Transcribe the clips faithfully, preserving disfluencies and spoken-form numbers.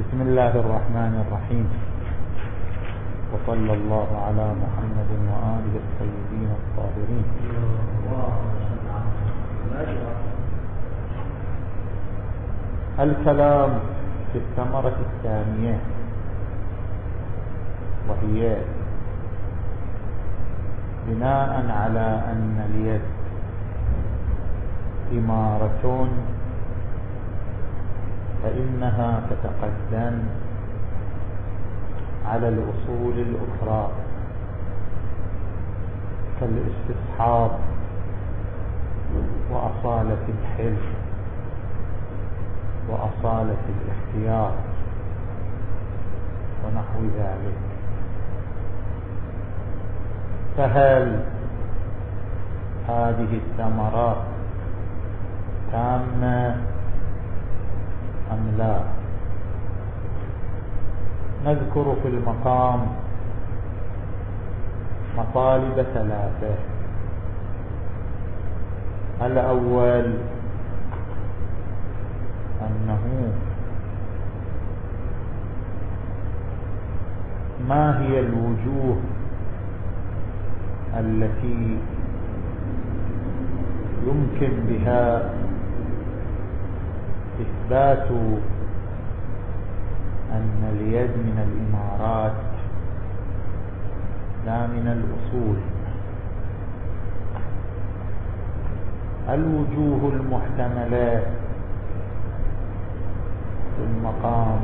بسم الله الرحمن الرحيم، وصلى الله على محمد وآله الطيبين الطاهرين. الكلام في الثمرة الثانية، وهي بناء على أن اليد إمارة فإنها تتقدم على الأصول الأخرى كالاستصحاب وأصالة الحلم وأصالة الاختيار ونحو ذلك. فهل هذه الثمرات تامة أم لا؟ نذكر في المقام مطالب ثلاثة. الأول أنه ما هي الوجوه التي يمكن بها إثبات أن اليد من الإمارات لا من الأصول؟ الوجوه المحتملة في المقام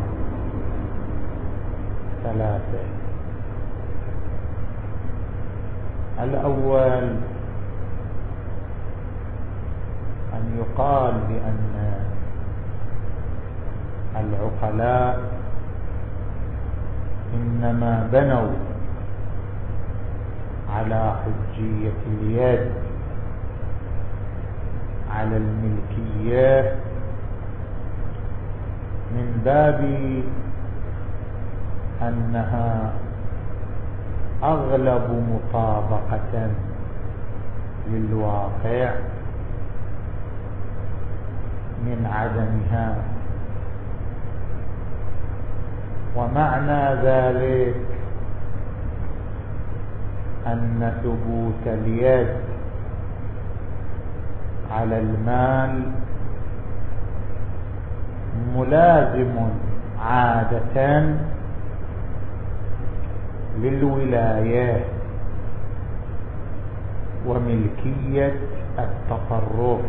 ثلاثة. الأول أن يقال بأن العقلاء إنما بنوا على حجية اليد على الملكية من باب أنها أغلب مطابقة للواقع من عدمها. ومعنى ذلك أن ثبوت اليد على المال ملازم عادة للولاية وملكية التصرف،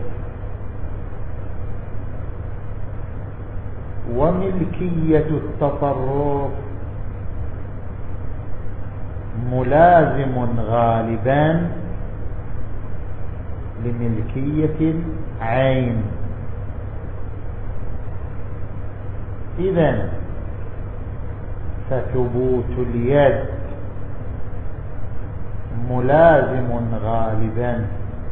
وملكية التصرف ملازم غالبا لملكية العين. إذن فثبوت اليد ملازم غالبا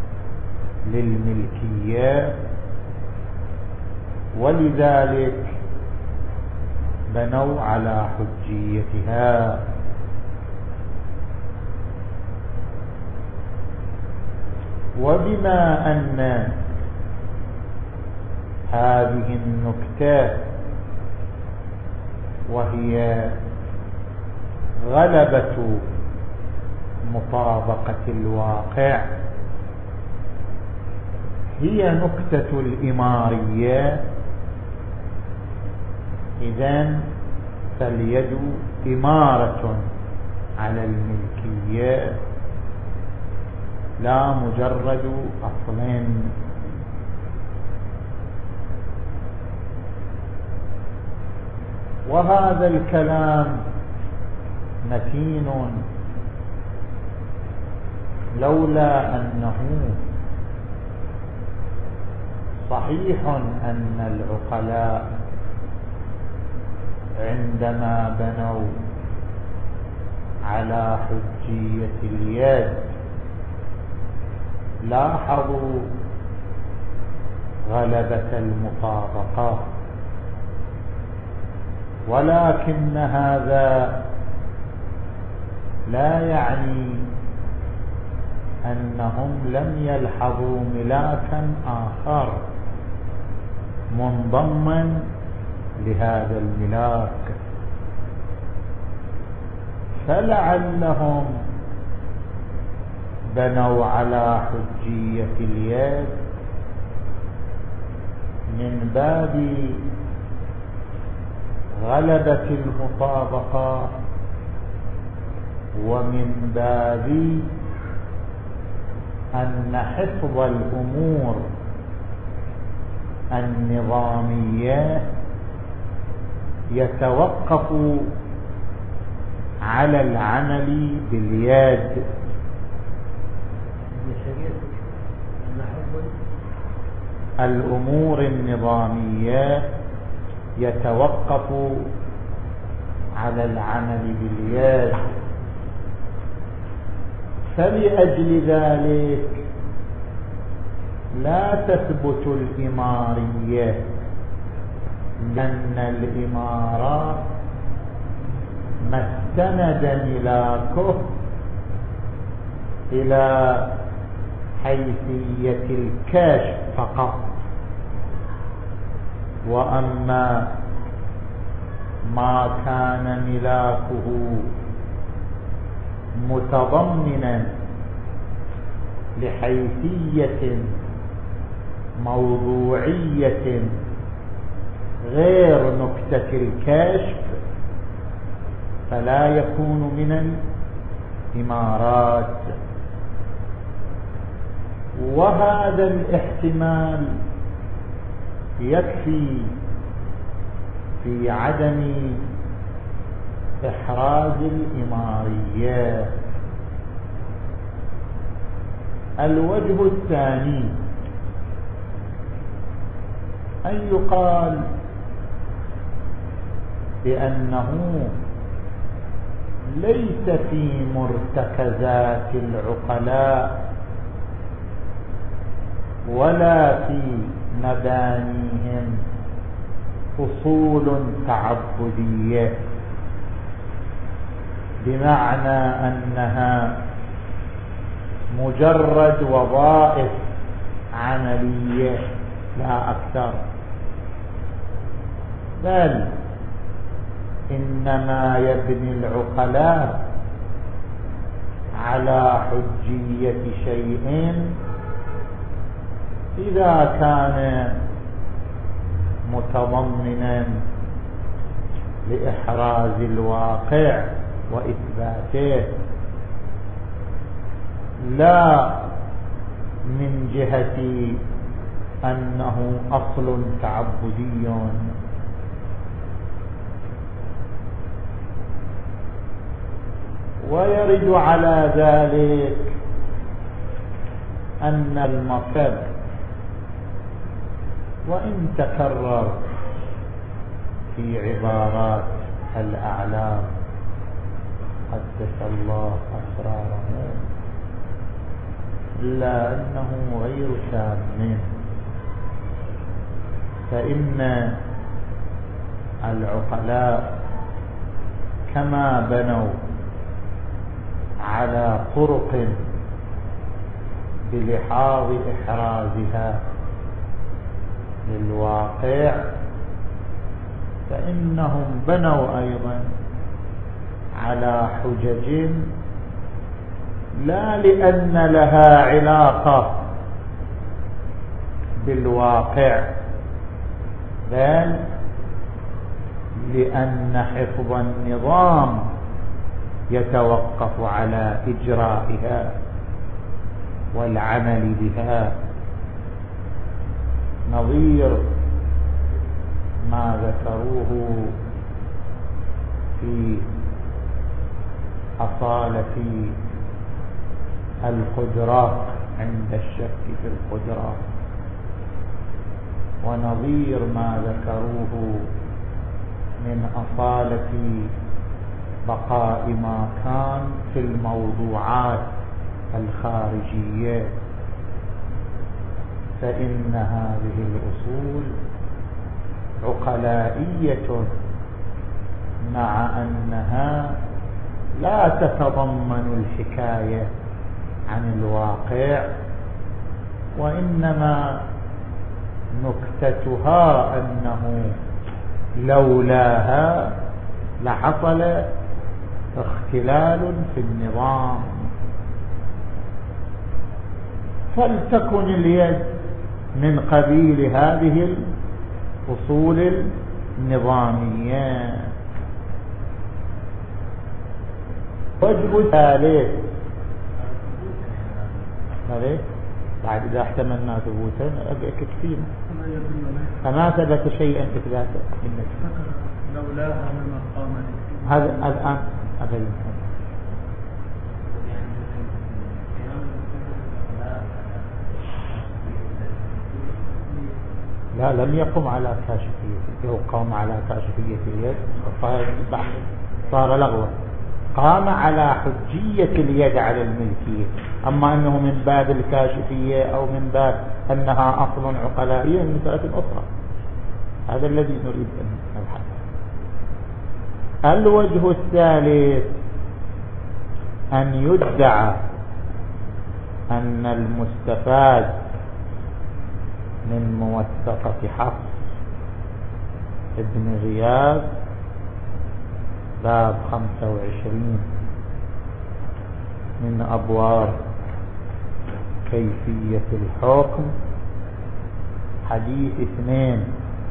للملكية، ولذلك بنوا على حجيتها. وبما أن هذه النكتة وهي غلبة مطابقة الواقع هي نكتة الإمارية، إذن فاليد إمارة على الملكية لا مجرد أصل. وهذا الكلام متين لولا أنه صحيح أن العقلاء عندما بنوا على حجية اليد لاحظوا غلبة المطابقة، ولكن هذا لا يعني أنهم لم يلحظوا ملاكا آخر منضما لهذا الملاك، فلعلهم بنوا على حجية اليد من باب غلبة المطابقة، ومن باب أن حفظ الأمور النظامية يتوقف على العمل باليد. الأمور النظامية يتوقف على العمل باليد، فلأجل ذلك لا تثبت الإمارية، لأن الإمارات ما استند ملاكه إلى حيثية الكشف فقط، وأما ما كان ملاكه متضمنا لحيثية موضوعية غير نكتة الكشف فلا يكون من الإمارات. وهذا الاحتمال يكفي في عدم إحراز الإمارية. الوجه الثاني أن يقال بأنه ليس في مرتكزات العقلاء ولا في مبانيهم أصول تعبدية، بمعنى أنها مجرد وظائف عملية لا أكثر، بل إنما يبني العقلاء على حجية شيء إذا كان متضمنا لإحراز الواقع وإثباته، لا من جهة أنه أصل تعبدي. ويرد على ذلك أن المطلب وإن تكرر في عبارات الأعلام قدس الله أسرارهم، إلا أنه غير تام، فإن العقلاء كما بنوا على طرق بلحاظ إحرازها للواقع، فإنهم بنوا أيضا على حجج لا لأن لها علاقة بالواقع، بل لأن حفظ النظام يتوقف على إجرائها والعمل بها، نظير ما ذكروه في أصالة القدرة عند الشك في القدرة، ونظير ما ذكروه من أصالة بقاء ما كان في الموضوعات الخارجية، فإن هذه الأصول عقلائية مع أنها لا تتضمن الحكاية عن الواقع، وإنما نكتتها أنه لولاها لحصل اختلال في النظام. فلتكن اليد من قبيل هذه الأصول النظامية. وجه ثالث ماذا؟ بعد إذا احتملنا ثبوتا كثير فما ثبت شيئا إثباتا لولاها لما قامت. هذا الآن أبين لا لم يقم على كاشفية. لو قام على كاشفية اليد صار لغوا. قام على حجية اليد على الملكية. أما أنه من باب الكاشفية أو من باب أنها أصل عقلائية من مسألة أخرى. هذا الذي نريد أن نبحث. الوجه الثالث أن يدعى أن المستفاد من موثقة حفص ابن غياث باب خمسة وعشرين من أبواب كيفية الحكم حديث اثنين: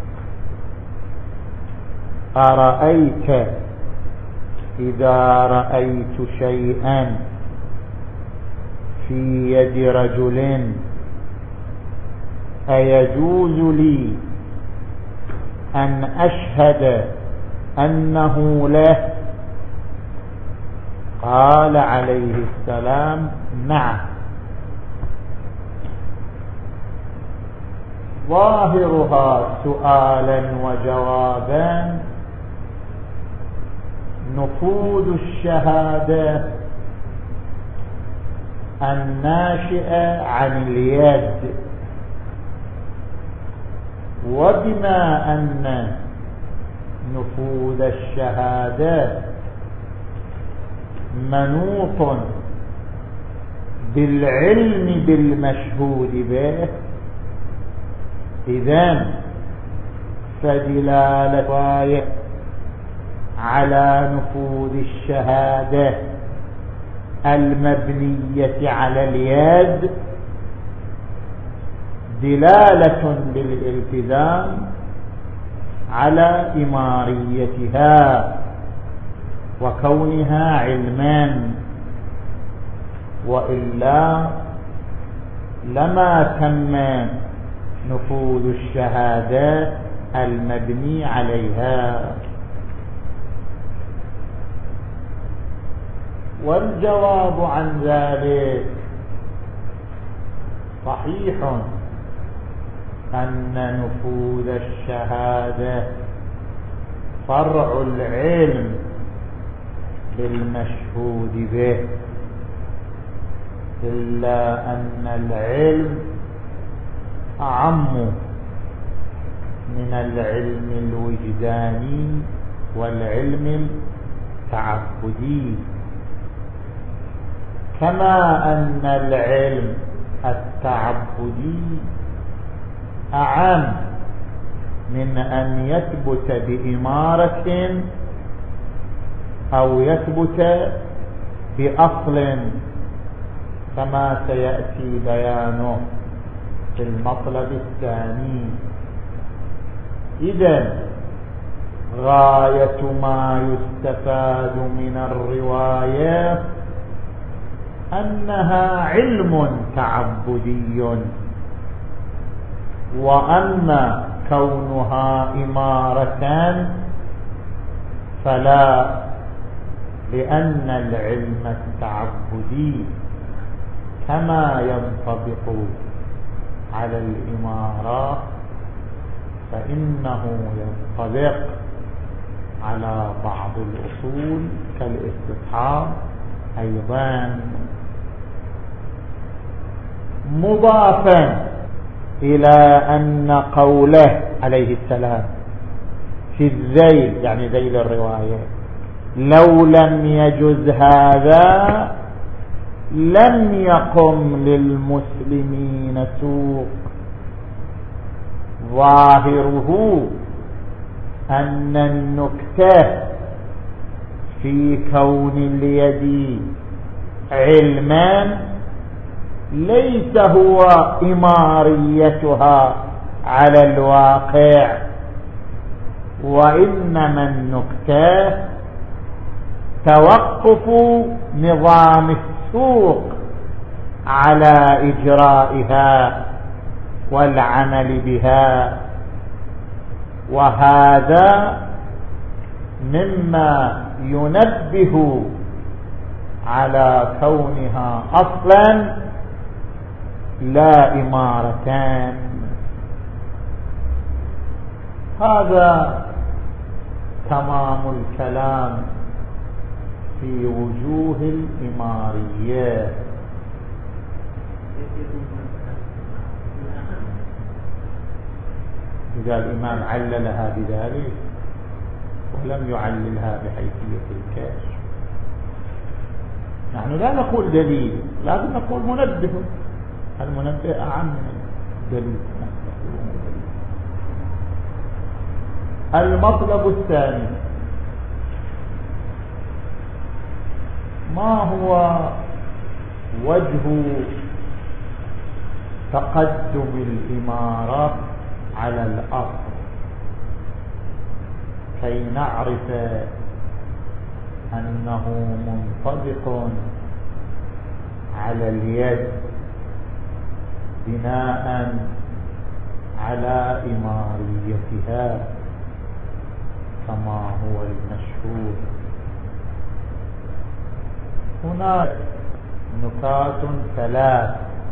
أرأيت إذا رأيت شيئا في يد رجل أيجوز لي أن أشهد أنه له؟ قال عليه السلام: نعم. ظاهرها سؤالا وجوابا نفوذ الشهادة الناشئة عن اليد. وبما أن نفوذ الشهادة منوط بالعلم بالمشهود به، إذن فدلالة الآية على نفوذ الشهادة المبنية على اليد دلالة بالالتزام على إماريتها وكونها علما، وإلا لما تم نفوذ الشهادة المبني عليها. والجواب عن ذلك صحيح أن نفوذ الشهادة فرع العلم بالمشهود به، إلا أن العلم أعم من العلم الوجداني والعلم التعبدي، كما أن العلم التعبدي أعم من أن يثبت بإمارة أو يثبت بأصل، كما سيأتي بيانه في المطلب الثاني. إذن غاية ما يستفاد من الرواية أنها علم تعبدي، وأما كونها إمارة فلا، لأن العلم التعبدي كما ينطبق على الإمارة فإنه ينطبق على بعض الأصول كالاستصحاب أيضا، مضافا إلى أن قوله عليه السلام في الذيل، يعني ذيل الرواية، لو لم يجز هذا لم يقم للمسلمين سوق، ظاهره أن النكتة في كون اليد علمان ليس هو إماريتها على الواقع، وإنما النكتة توقف نظام السوق على إجرائها والعمل بها، وهذا مما ينبه على كونها أصلا لا إمارتان. هذا تمام الكلام في وجوه الإمارية. إذا الإمام عللها بذلك ولم يعللها بحيثية الكشف، نحن لا نقول دليل، لازم نقول منبه. المنبه أعم من الدليل. المطلب الثاني، ما هو وجه تقدم الإمارة على الأصل كي نعرف أنه منطبق على اليد بناء على إماريتها كما هو المشهور. هناك نكات ثلاث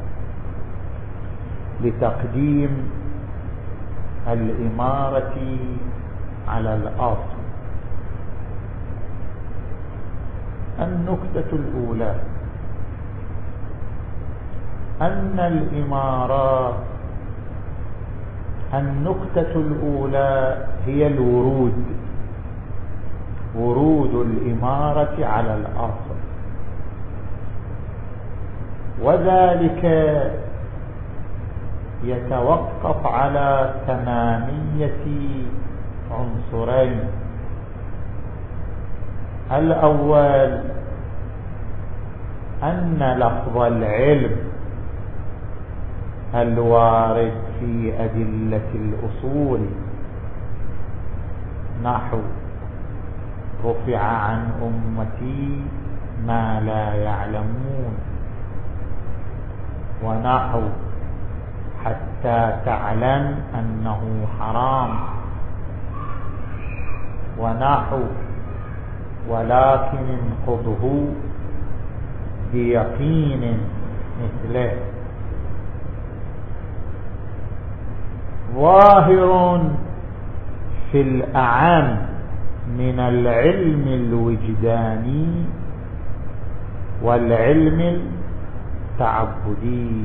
لتقديم الإمارة على الأصل. النكتة الأولى أن الإمارة، النكتة الأولى هي الورود، ورود الإمارة على الأصل، وذلك يتوقف على تمامية عنصرين. الأول أن لفظ العلم الوارد في أدلة الأصول نحو رفع عن أمتي ما لا يعلمون، ونحو حتى تعلم أنه حرام، ونحو ولكن انقضه بيقين مثله. ظاهر في الأعم من العلم الوجداني والعلم التعبدي.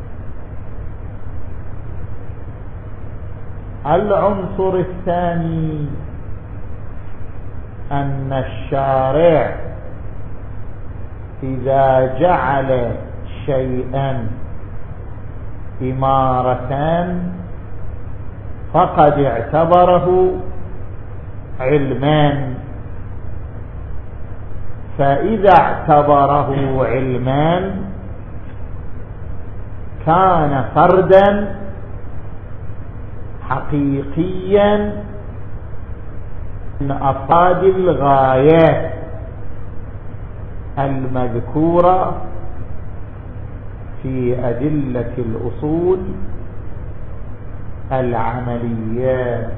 العنصر الثاني أن الشارع إذا جعل شيئا إمارة فقد اعتبره علمان، فإذا اعتبره علمان كان فردا حقيقيا من أفراد الغايات المذكورة في أدلة الأصول العمليات،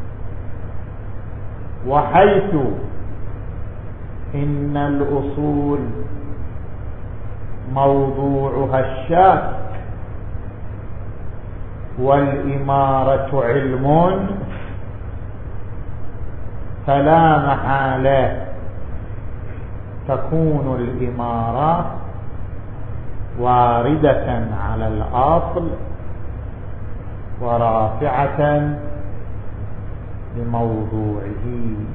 وحيث إن الأصول موضوعها الشك والإمارة علم، فلا محالة تكون الإمارة واردة على الأصل ورافعة لموضوعه.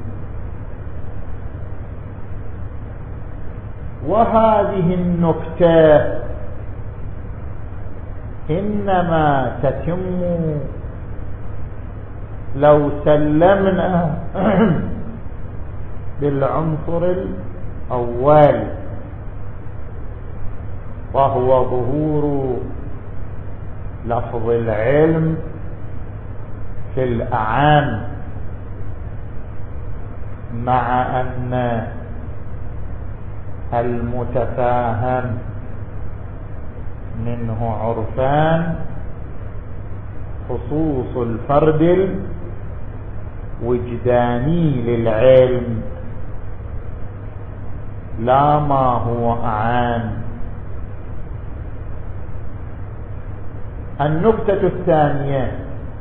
وهذه النكتة إنما تتم لو سلمنا بالعنصر الأول وهو ظهور لفظ العلم في الأعام، مع أن المتفاهم منه عرفان خصوص الفرد الوجداني للعلم لا ما هو أعام. النكتة الثانية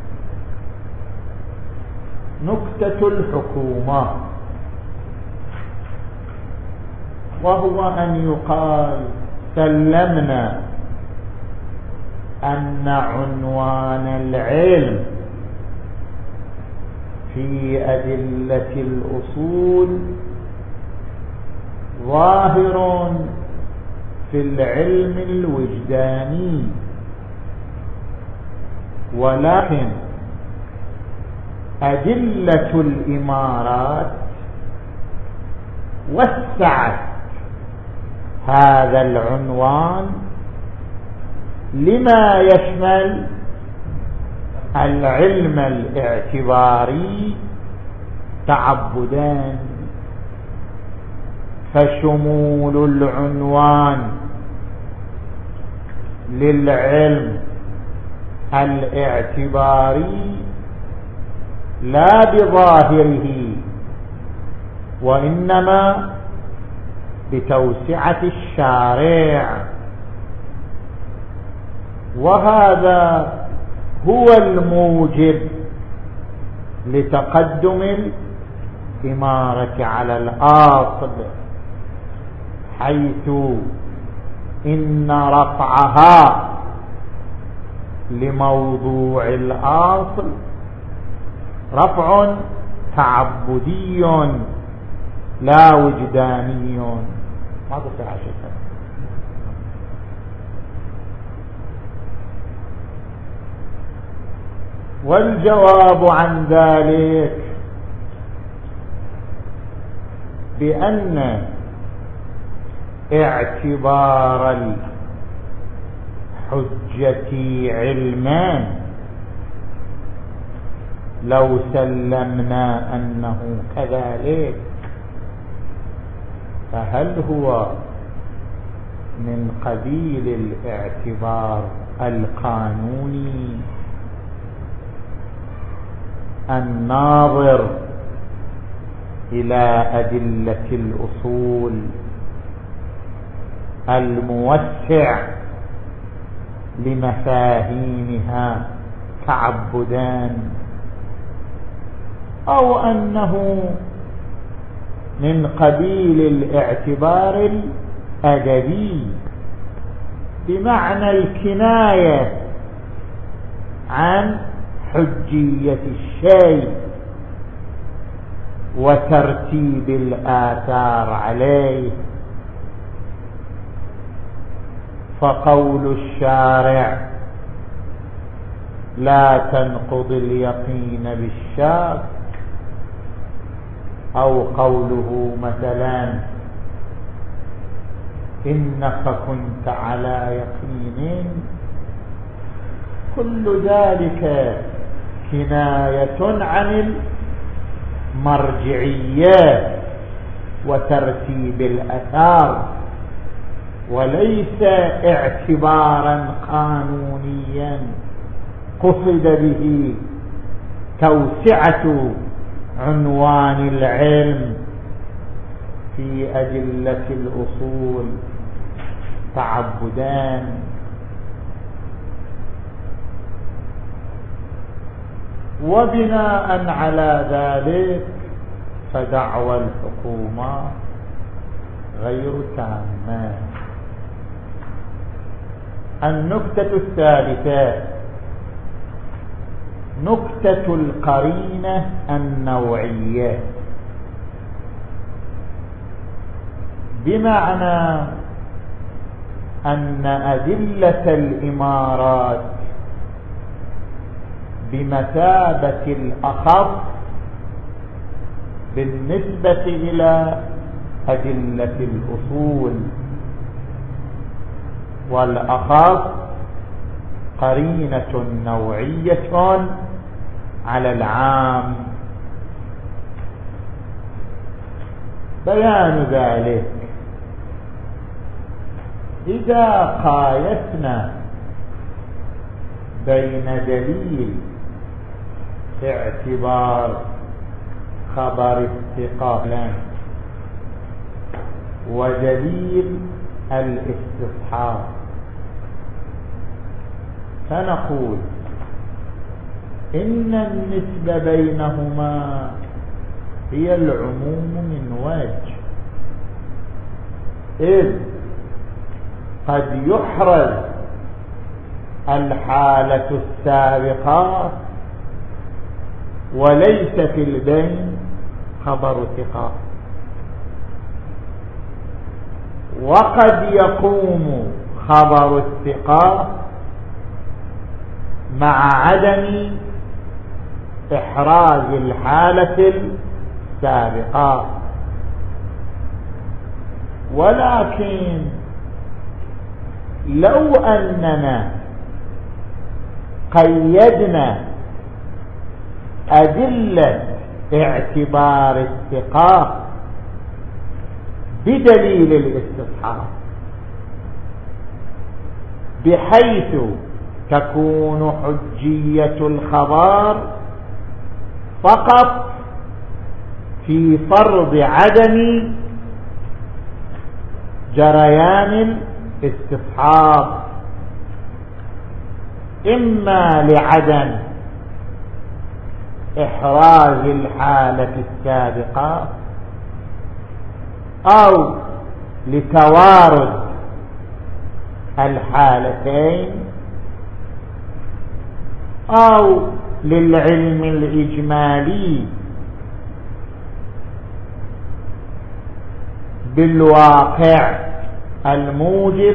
نكتة الحكومة، وهو أن يقال سلمنا أن عنوان العلم في أدلة الأصول ظاهر في العلم الوجداني، ولكن أدلة الإمارات وسعت هذا العنوان لما يشمل العلم الاعتباري تعبدان، فشمول العنوان للعلم الاعتباري لا بظاهره وإنما بتوسعة الشارع، وهذا هو الموجب لتقدم الإمارة على الأصل، حيث إن رفعها لموضوع الأصل رفع تعبدي لا وجداني. ما تصير عشان والجواب عن ذلك بأن اعتبار الحجة علمان لو سلمنا أنه كذلك فهل هو من قبيل الاعتبار القانوني الناظر إلى أدلة الأصول الموسع لمفاهيمها تعبدان، أو أنه من قبيل الاعتبار الأدبي بمعنى الكناية عن حجية الشيء وترتيب الآثار عليه. فقول الشارع لا تنقض اليقين بالشك، أو قوله مثلا إنك كنت على يقين، كل ذلك كناية عن المرجعية وترتيب الآثار، وليس اعتبارا قانونيا قصد به توسعة عنوان العلم في أدلة الأصول تعبدان. وبناء على ذلك فدعوى الحكومة غير تامة. النكتة الثالثة نكتة القرينة النوعية، بمعنى أن أدلة الإمارات بمثابة الأخص بالنسبة إلى أدلة الأصول، والأخص قرينة نوعية على العام. بيان ذلك إذا قايسنا بين دليل اعتبار خبر الثقة ودليل الاستصحاب، فنقول إن النسبة بينهما هي العموم من وجه، إذ قد يحرز الحالة السابقة وليس في البين خبر ثقة، وقد يقوم خبر الثقة مع عدم إحراز الحالة السابقة. ولكن لو أننا قيدنا أدلة اعتبار الثقة بدليل الاستصحاب بحيث تكون حجية الخبر فقط في فرض عدم جريان الاستصحاب، إما لعدم إحراز الحالة السابقة أو لتوارد الحالتين أو للعلم الإجمالي بالواقع الموجب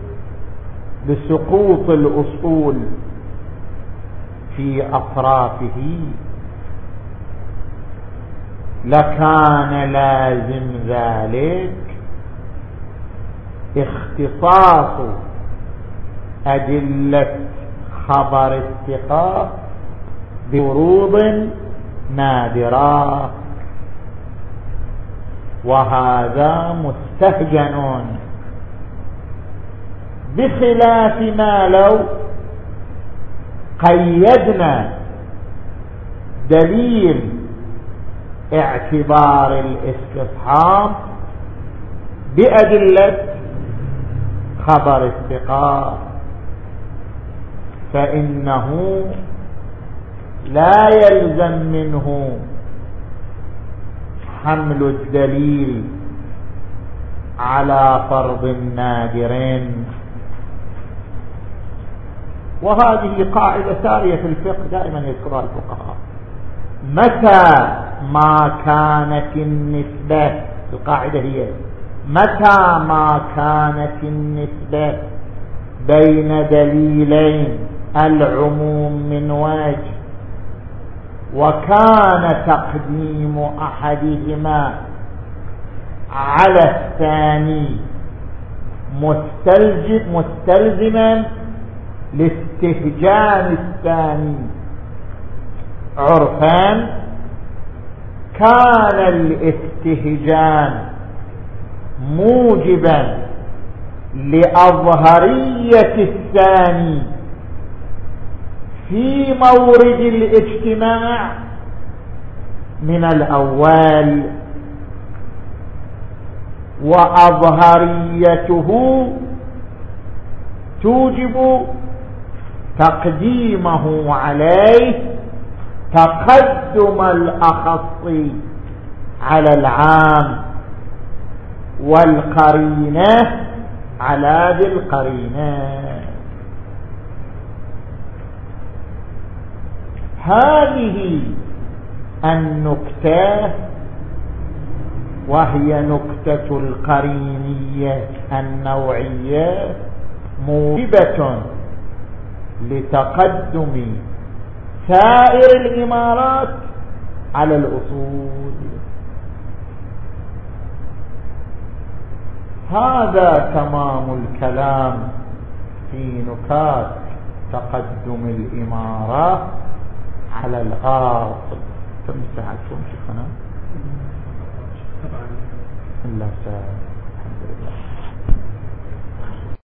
لسقوط الأصول في أطرافه، لكان لازم ذلك اختصاص أدلة خبر الثقة بفروض نادرة، وهذا مستهجن بخلاف ما لو قيدنا دليل اعتبار الاستصحاب بأدلة خبر الثقة، فإنه لا يلزم منه حمل الدليل على فرض نادر. وهذه قاعدة سارية في الفقه دائما يذكرها الفقهاء، متى ما كانت النسبة، القاعدة هي متى ما كانت النسبة بين دليلين العموم من وجه وكان تقديم أحدهما على الثاني مستلزم مستلزما لاستهجان الثاني عرفان، كان الاستهجان موجبا لأظهرية الثاني في مورد الاجتماع من الأول، وأظهريته توجب تقديمه عليه تقدم الأخص على العام والقرينة على ذي القرينة. هذه النكتة وهي نكتة القرينية النوعية موجبة لتقدم سائر الإمارات على الأصول. هذا تمام الكلام في نكات تقدم الإمارة على الأصل. كم ساعة شيخنا؟ إلا ساعة.